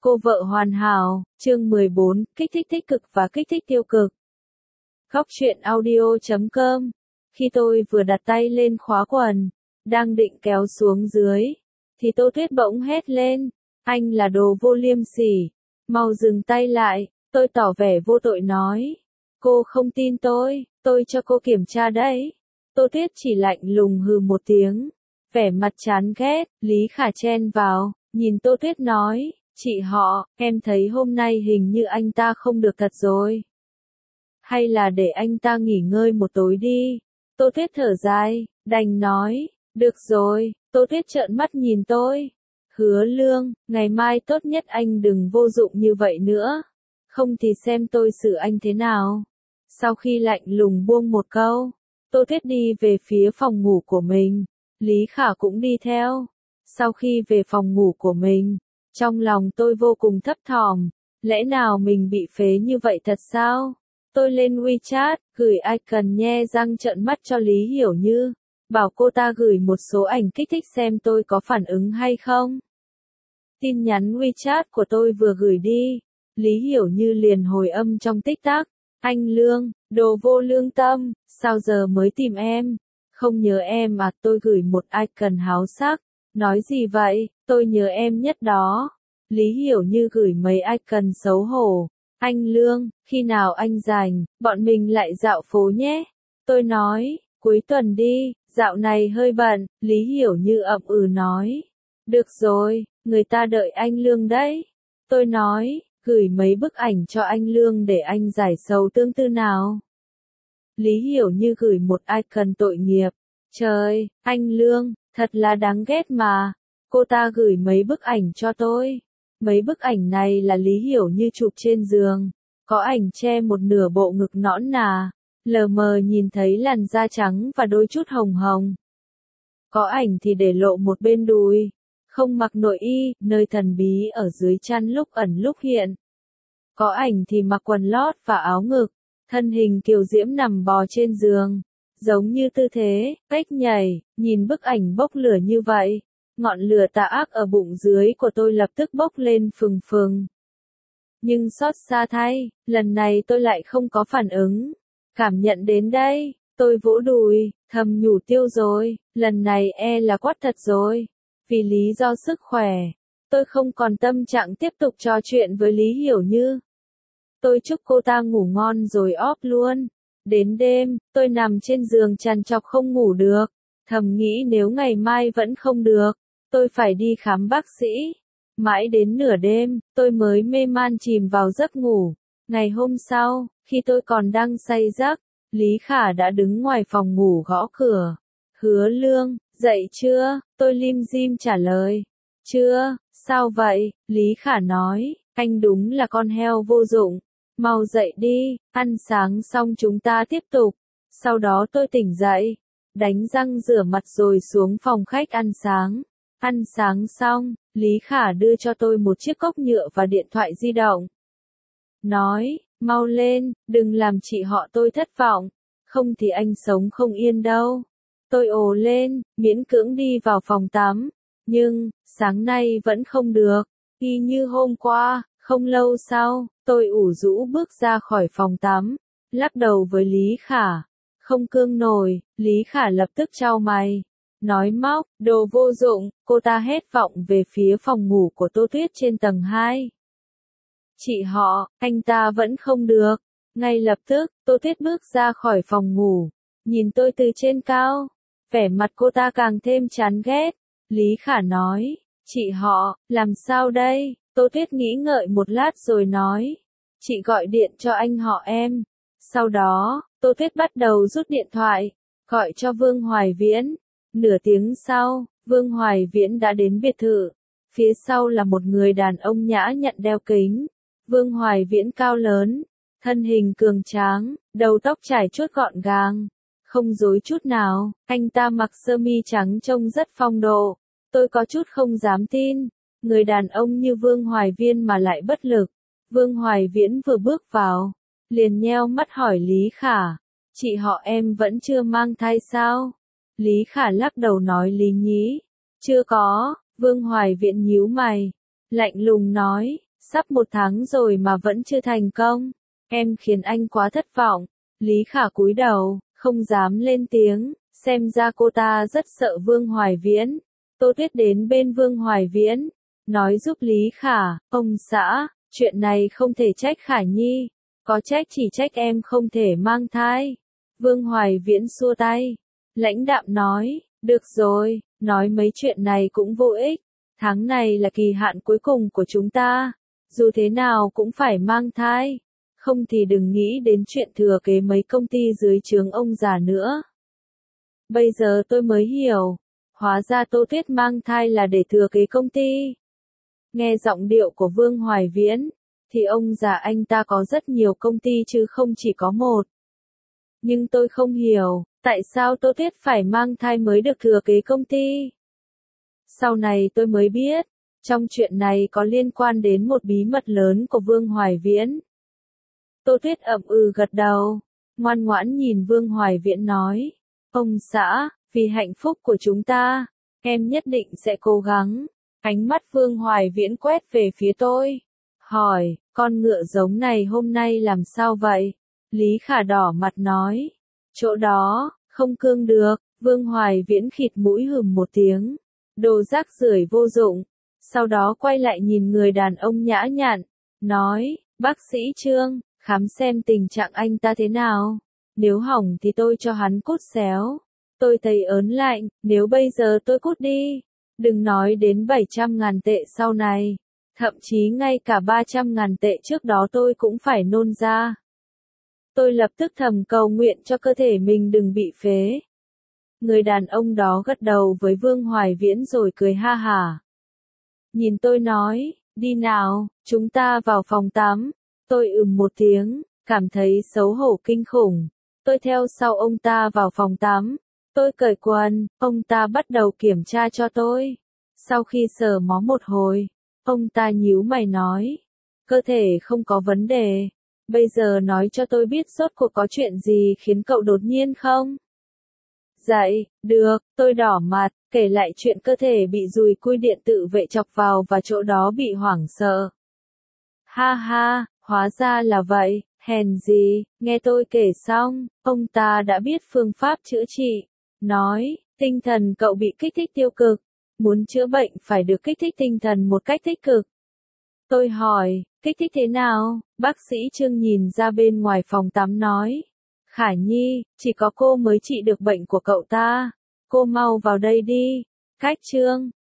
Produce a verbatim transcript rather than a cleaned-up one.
Cô vợ hoàn hảo, chương mười bốn, kích thích tích cực và kích thích tiêu cực. Góc truyện audio chấm com. Khi tôi vừa đặt tay lên khóa quần, đang định kéo xuống dưới, thì Tô Tuyết bỗng hét lên, anh là đồ vô liêm sỉ, mau dừng tay lại. Tôi tỏ vẻ vô tội nói, cô không tin tôi, tôi cho cô kiểm tra đấy. Tô Tuyết chỉ lạnh lùng hừ một tiếng, vẻ mặt chán ghét. Lý Khả chen vào, nhìn Tô Tuyết nói, chị họ, em thấy hôm nay hình như anh ta không được thật rồi. Hay là để anh ta nghỉ ngơi một tối đi. Tô Tuyết thở dài, đành nói, được rồi. Tô Tuyết trợn mắt nhìn tôi. Hứa Lương, ngày mai tốt nhất anh đừng vô dụng như vậy nữa. Không thì xem tôi xử anh thế nào. Sau khi lạnh lùng buông một câu, Tô Tuyết đi về phía phòng ngủ của mình. Lý Khả cũng đi theo. Sau khi về phòng ngủ của mình, trong lòng tôi vô cùng thấp thỏm. Lẽ nào mình bị phế như vậy thật sao? Tôi lên WeChat, gửi icon nhe răng trợn mắt cho Lý Hiểu Như, bảo cô ta gửi một số ảnh kích thích xem tôi có phản ứng hay không. Tin nhắn WeChat của tôi vừa gửi đi, Lý Hiểu Như liền hồi âm trong tích tắc, anh Lương, đồ vô lương tâm, sao giờ mới tìm em? Không nhớ em à? Tôi gửi một icon háo sắc, nói gì vậy, tôi nhớ em nhất đó. Lý Hiểu Như gửi mấy icon xấu hổ. Anh Lương, khi nào anh rảnh, bọn mình lại dạo phố nhé. Tôi nói, cuối tuần đi, dạo này hơi bận. Lý Hiểu Như ậm ừ nói, được rồi, người ta đợi anh Lương đấy. Tôi nói, gửi mấy bức ảnh cho anh Lương để anh giải sầu tương tư nào. Lý Hiểu Như gửi một icon tội nghiệp. Trời, anh Lương, thật là đáng ghét mà. Cô ta gửi mấy bức ảnh cho tôi. Mấy bức ảnh này là Lý Hiểu Như chụp trên giường, có ảnh che một nửa bộ ngực nõn nà, lờ mờ nhìn thấy làn da trắng và đôi chút hồng hồng. Có ảnh thì để lộ một bên đùi, không mặc nội y, nơi thần bí ở dưới chăn lúc ẩn lúc hiện. Có ảnh thì mặc quần lót và áo ngực, thân hình kiều diễm nằm bò trên giường, giống như tư thế, cách nhảy. Nhìn bức ảnh bốc lửa như vậy, ngọn lửa tà ác ở bụng dưới của tôi lập tức bốc lên phừng phừng. Nhưng xót xa thay, lần này tôi lại không có phản ứng. Cảm nhận đến đây, tôi vỗ đùi, thầm nhủ tiêu rồi, lần này e là quắt thật rồi. Vì lý do sức khỏe, tôi không còn tâm trạng tiếp tục trò chuyện với Lý Hiểu Như. Tôi chúc cô ta ngủ ngon rồi óp luôn. Đến đêm, tôi nằm trên giường trằn trọc không ngủ được, thầm nghĩ nếu ngày mai vẫn không được, tôi phải đi khám bác sĩ. Mãi đến nửa đêm, tôi mới mê man chìm vào giấc ngủ. Ngày hôm sau, khi tôi còn đang say giấc, Lý Khả đã đứng ngoài phòng ngủ gõ cửa. Hứa Lương, dậy chưa? Tôi lim dim trả lời. Chưa, sao vậy? Lý Khả nói, anh đúng là con heo vô dụng. Mau dậy đi, ăn sáng xong chúng ta tiếp tục. Sau đó tôi tỉnh dậy, đánh răng rửa mặt rồi xuống phòng khách ăn sáng. Ăn sáng xong, Lý Khả đưa cho tôi một chiếc cốc nhựa và điện thoại di động. Nói, mau lên, đừng làm chị họ tôi thất vọng, không thì anh sống không yên đâu. Tôi ồ lên, miễn cưỡng đi vào phòng tắm. Nhưng, sáng nay vẫn không được, y như hôm qua. Không lâu sau, tôi ủ rũ bước ra khỏi phòng tắm, lắc đầu với Lý Khả. Không cương nổi. Lý Khả lập tức chau mày, nói móc, đồ vô dụng. Cô ta hét vọng về phía phòng ngủ của Tô Tuyết trên tầng hai. Chị họ, anh ta vẫn không được. Ngay lập tức, Tô Tuyết bước ra khỏi phòng ngủ, nhìn tôi từ trên cao. Vẻ mặt cô ta càng thêm chán ghét. Lý Khả nói, chị họ, làm sao đây? Tô Tuyết nghĩ ngợi một lát rồi nói, chị gọi điện cho anh họ em. Sau đó, Tô Tuyết bắt đầu rút điện thoại, gọi cho Vương Hoài Viễn. Nửa tiếng sau, Vương Hoài Viễn đã đến biệt thự. Phía sau là một người đàn ông nhã nhặn đeo kính. Vương Hoài Viễn cao lớn, thân hình cường tráng, đầu tóc trải chuốt gọn gàng, không rối chút nào. Anh ta mặc sơ mi trắng trông rất phong độ. Tôi có chút không dám tin. Người đàn ông như Vương Hoài Viễn mà lại bất lực. Vương Hoài Viễn vừa bước vào, liền nheo mắt hỏi Lý Khả, chị họ em vẫn chưa mang thai sao? Lý Khả lắc đầu nói Lý nhí, chưa có. Vương Hoài Viễn nhíu mày, lạnh lùng nói, Sắp một tháng rồi mà vẫn chưa thành công. Em khiến anh quá thất vọng. Lý Khả cúi đầu, không dám lên tiếng, xem ra cô ta rất sợ Vương Hoài Viễn. Tô Tuyết đến bên Vương Hoài Viễn, nói giúp Lý Khả, ông xã, chuyện này không thể trách Khả Nhi, có trách chỉ trách em không thể mang thai. Vương Hoài Viễn xua tay, lãnh đạm nói, được rồi, nói mấy chuyện này cũng vô ích, tháng này là kỳ hạn cuối cùng của chúng ta, dù thế nào cũng phải mang thai, không thì đừng nghĩ đến chuyện thừa kế mấy công ty dưới trướng ông già nữa. Bây giờ tôi mới hiểu, hóa ra Tô Tuyết mang thai là để thừa kế công ty. Nghe giọng điệu của Vương Hoài Viễn, thì ông già anh ta có rất nhiều công ty chứ không chỉ có một. Nhưng tôi không hiểu, tại sao Tô Tuyết phải mang thai mới được thừa kế công ty? Sau này tôi mới biết, trong chuyện này có liên quan đến một bí mật lớn của Vương Hoài Viễn. Tô Tuyết ậm ừ gật đầu, ngoan ngoãn nhìn Vương Hoài Viễn nói, ông xã, vì hạnh phúc của chúng ta, em nhất định sẽ cố gắng. Ánh mắt Vương Hoài Viễn quét về phía tôi, hỏi, con ngựa giống này hôm nay làm sao vậy? Lý Khả đỏ mặt nói, chỗ đó, không cương được. Vương Hoài Viễn khịt mũi hừm một tiếng, đồ rác rưởi vô dụng, sau đó quay lại nhìn người đàn ông nhã nhặn, nói, bác sĩ Trương, khám xem tình trạng anh ta thế nào, nếu hỏng thì tôi cho hắn cút xéo. Tôi thấy ớn lạnh, nếu bây giờ tôi cút đi, đừng nói đến bảy trăm ngàn tệ sau này, thậm chí ngay cả ba trăm ngàn tệ trước đó tôi cũng phải nôn ra. Tôi lập tức thầm cầu nguyện cho cơ thể mình đừng bị phế. Người đàn ông đó gật đầu với Vương Hoài Viễn rồi cười ha hả. Nhìn tôi nói, đi nào, chúng ta vào phòng tắm. Tôi ừm một tiếng, cảm thấy xấu hổ kinh khủng. Tôi theo sau ông ta vào phòng tắm. Tôi cởi quần, ông ta bắt đầu kiểm tra cho tôi. Sau khi sờ mó một hồi, ông ta nhíu mày nói, cơ thể không có vấn đề. Bây giờ nói cho tôi biết rốt cuộc có chuyện gì khiến cậu đột nhiên không? Dậy, được, tôi đỏ mặt, kể lại chuyện cơ thể bị dùi cui điện tự vệ chọc vào và chỗ đó bị hoảng sợ. Ha ha, hóa ra là vậy, hèn gì, nghe tôi kể xong, ông ta đã biết phương pháp chữa trị. Nói, tinh thần cậu bị kích thích tiêu cực, muốn chữa bệnh phải được kích thích tinh thần một cách tích cực. Tôi hỏi, kích thích thế nào? Bác sĩ Trương nhìn ra bên ngoài phòng tắm nói, Khả Nhi, chỉ có cô mới trị được bệnh của cậu ta, cô mau vào đây đi. Cách Trương,